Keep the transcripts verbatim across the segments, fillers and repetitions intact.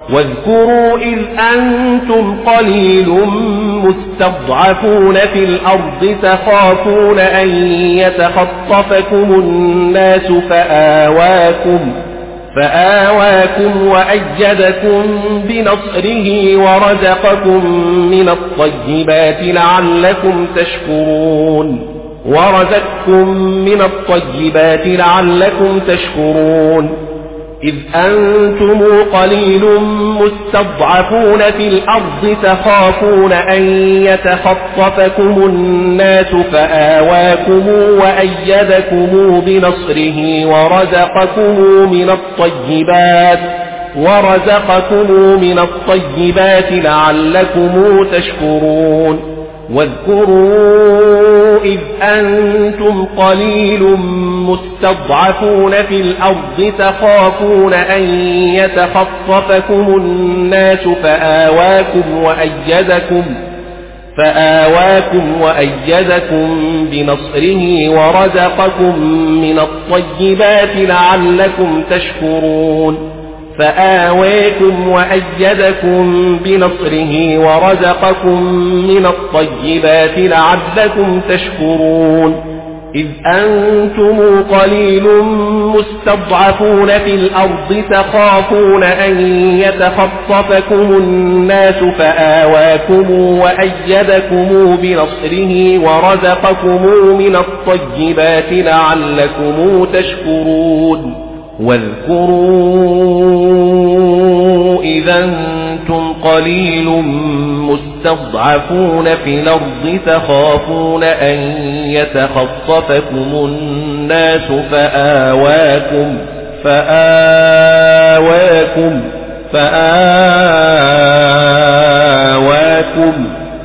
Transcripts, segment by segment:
واذكروا إذ أنتم قليل مستضعفون في الأرض تخافون أن يتخطفكم الناس فآواكم فآواكم وأيدكم بنصره ورزقكم من الطيبات لعلكم تشكرون ورزقكم من الطيبات لعلكم تشكرون إذ أنتم قليل مستضعفون في الأرض تخافون أن يتخطفكم الناس فآواكم وأيدكم بنصره ورزقكم من الطيبات ورزقكم من الطيبات لعلكم تشكرون واذكروا إذ أنتم قليل مستضعفون في الأرض تخافون أن يتخطفكم الناس فآواكم وأيدكم فآواكم وأيدكم بنصره ورزقكم من الطيبات لعلكم تشكرون فآواكم وأيدكم بنصره ورزقكم من الطيبات لعلكم تشكرون إذ أنتم قليل مستضعفون في الأرض تخافون أن يتخطفكم الناس فآواكم وأيدكم بنصره ورزقكم من الطيبات لعلكم تشكرون واذكروا إذا أنتم قليل مستضعفون في الأرض تخافون أن يتخطفكم الناس فآواكم فآواكم فآواكم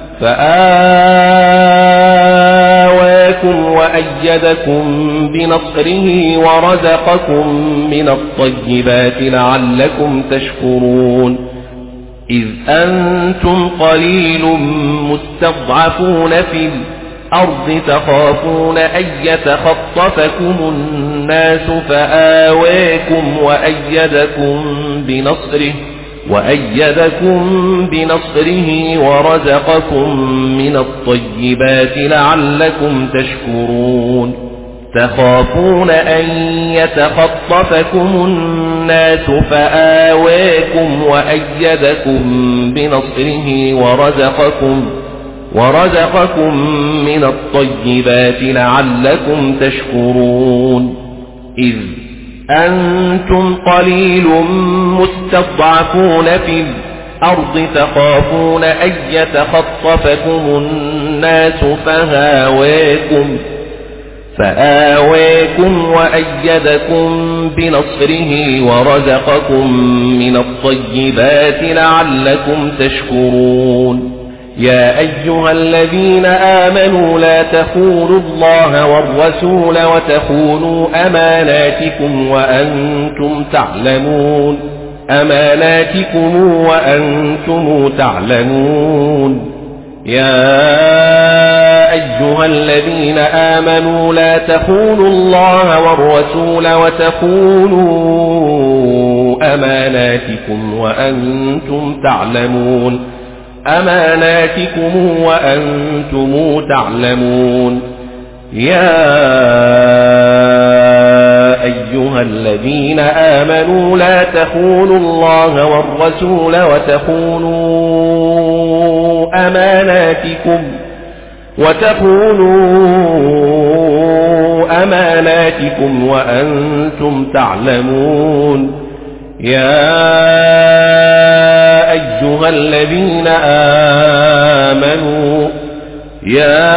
فآواكم وأيدكم بنصره ورزقكم من الطيبات لعلكم تشكرون إذ أنتم قليل مستضعفون في الأرض تخافون أن يتخطفكم الناس فآواكم وأيدكم بنصره وأيدكم بنصره ورزقكم من الطيبات لعلكم تشكرون تخافون أن يتخطفكم الناس فآواكم وأيدكم بنصره ورزقكم ورزقكم من الطيبات لعلكم تشكرون إذ أنتم قليل مستضعفون في الأرض تخافون أن يتخطفكم الناس فآواكم فآواكم وأيدكم بنصره ورزقكم من الطيبات لعلكم تشكرون يا أيها الذين آمنوا لا تخونوا الله والرسول وتخونوا أماناتكم وأنتم تعلمون أماناتكم وأنتم تعلمون يا أيها الذين آمنوا لا تخونوا الله والرسول وتخونوا أماناتكم وأنتم تعلمون أماناتكم وأنتم تعلمون يا أيها الذين آمنوا لا تخونوا الله والرسول وتخونوا أماناتكم وتخونوا أماناتكم وأنتم تعلمون يا أيها الذين آمنوا يا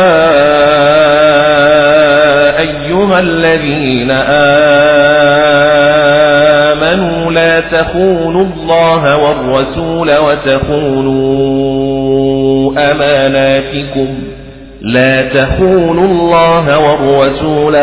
أيها الذين آمنوا لا تخونوا الله والرسول وتخونوا أماناتكم لا تخونوا الله والرسول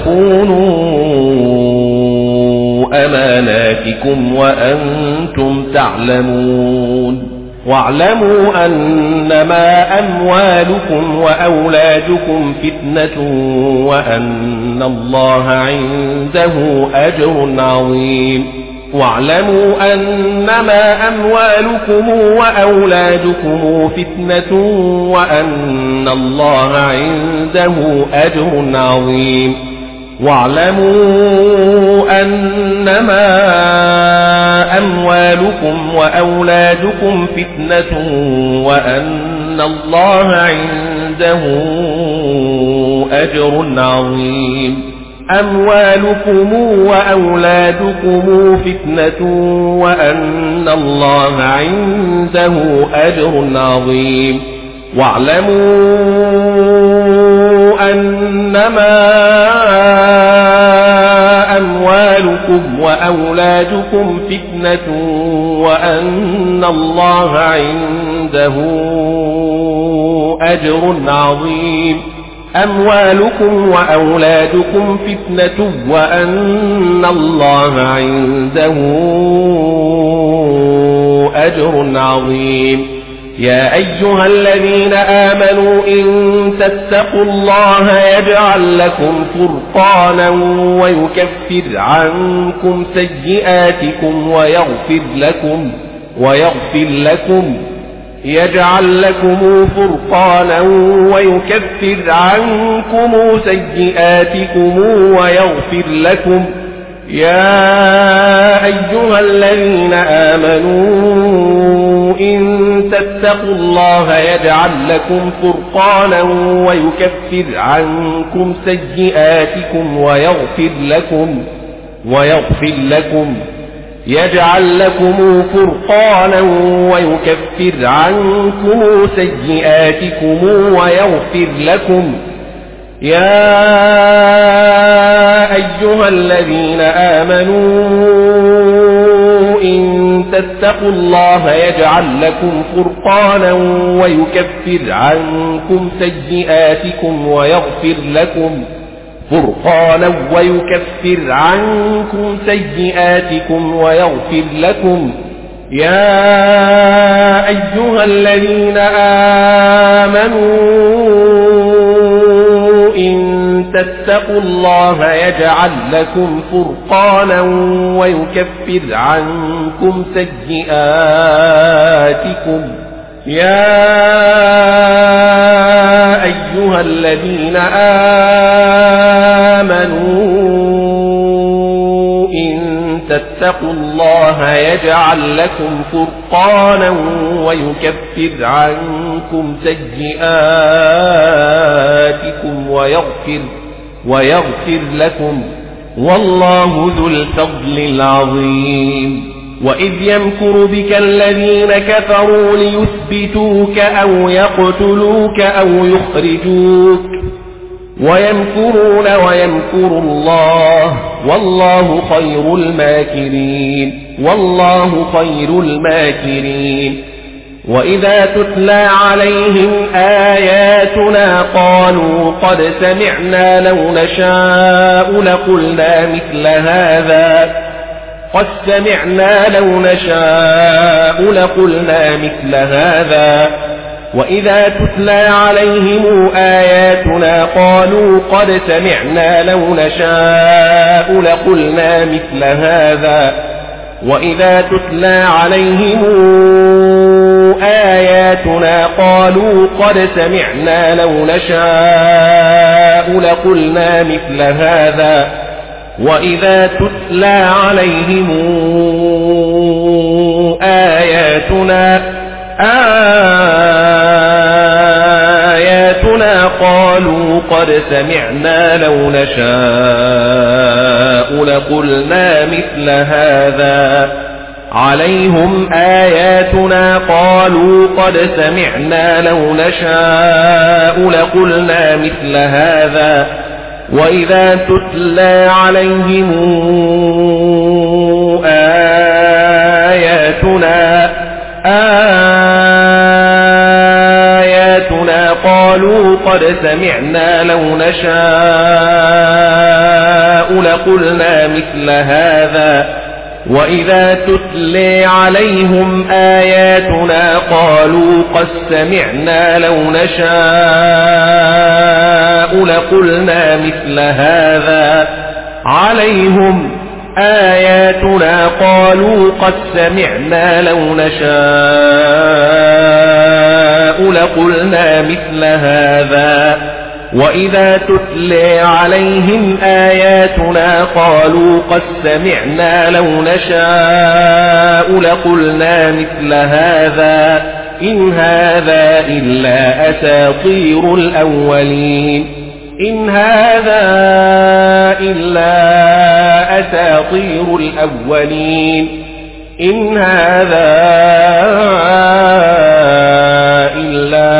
وتخونوا أماناتكم وأنتم تعلمون واعلموا أنما أموالكم وأولادكم فتنة وأن الله عنده أجر عظيم واعلموا أنما أموالكم وأولادكم فتنة وأن الله عنده أجر عظيم واعلموا أنما أموالكم وأولادكم فتنة وأن الله عنده أجر عظيم أموالكم وأولادكم فتنة وأن الله عنده أجر عظيم واعلموا أنما أموالكم وأولادكم فتنة وأن الله عنده أجر عظيم أموالكم وأولادكم فتنة وأن الله عنده أجر عظيم يا أيها الذين آمنوا إن تتقوا الله يجعل لكم فرقانا ويكفر عنكم سيئاتكم ويغفر لكم ويغفر لكم يجعل لكم فرقانا ويكفر عنكم سيئاتكم ويغفر لكم يا أيها الذين آمنوا إن تتقوا الله يجعل لكم فرقانا ويكفر عنكم سيئاتكم ويغفر لكم ويغفر لكم يجعل لكم فرقانا ويكفر عنكم سيئاتكم ويغفر لكم يا أيها الذين آمنوا إن تتقوا الله يجعل لكم فرقانا ويكفر عنكم سيئاتكم ويغفر لكم فرقانا ويكفر عنكم سيئاتكم ويغفر لكم يا أيها الذين آمنوا إن تتقوا الله يجعل لكم فرقانا ويكفر عنكم سيئاتكم يا أيها الذين آمنوا إن تتقوا الله يجعل لكم فرقانا ويكفر عنكم سيئاتكم ويغفر ويغفر لكم والله ذو الفضل العظيم وإذ يمكر بك الذين كفروا ليثبتوك أو يقتلوك أو يخرجوك ويمكرون ويمكر الله والله خير الماكرين والله خير الماكرين وإذا تتلى عليهم آياتنا قالوا قد سمعنا لو نشاء لقلنا مثل هذا قد سمعنا لو نشاء لقلنا مثل هذا وإذا تتلى عليهم آياتنا قالوا قد سمعنا لو نشاء لقلنا مثل هذا وإذا تتلى عليهم آياتنا قالوا قد سمعنا لو نشاء لقلنا مثل هذا وإذا تتلى عليهم آياتنا آياتنا قالوا قد سمعنا لو نشاء لقلنا مثل هذا عليهم آياتنا قالوا قد سمعنا لو نشاء لقلنا مثل هذا وإذا تتلى عليهم آياتنا آياتنا قالوا قد سمعنا لو نشاء لقلنا مثل هذا وإذا تتلى عليهم آياتنا قالوا قد سمعنا لو نشاء لقلنا مثل هذا عليهم آياتنا قالوا قد سمعنا لو نشاء لقلنا مثل هذا وإذا تتلى عليهم آياتنا قالوا قد سمعنا لو نشاء لقلنا مثل هذا إن هذا إلا أساطير الأولين إن هذا إلا أساطير الأولين إن هذا إلا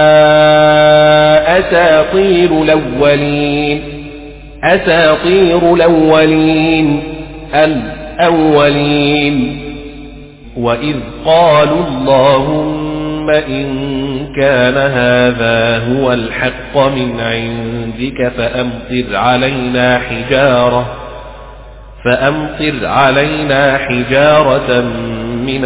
أساطير الأولين أساطير الأولين الأولين وإذ قالوا اللهم إن كان هذا هو الحق من عندك فأمطر علينا حجارة فأمطر علينا حجارة من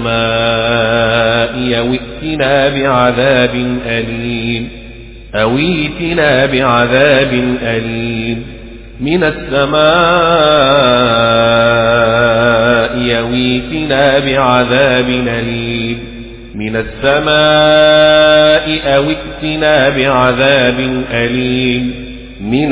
السماء أو ائتنا بعذاب أليم أو ائتنا بعذاب أليم من السماء أو ائتنا بعذاب أليم من السماء أو ائتنا بعذاب أليم من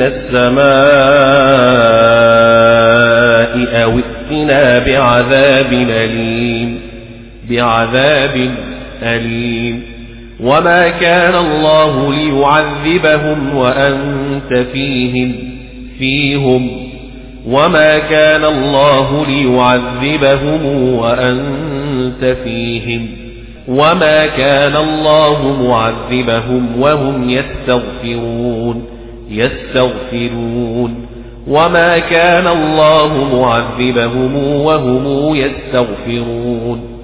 السماء أو ائتنا بعذاب أليم بعذاب أليم وما كان الله ليعذبهم وأنت فيهم فيهم وما كان الله ليعذبهم وأنت فيهم وما كان الله معذبهم وهم يستغفرون يستغفرون وما كان الله معذبهم وهم يستغفرون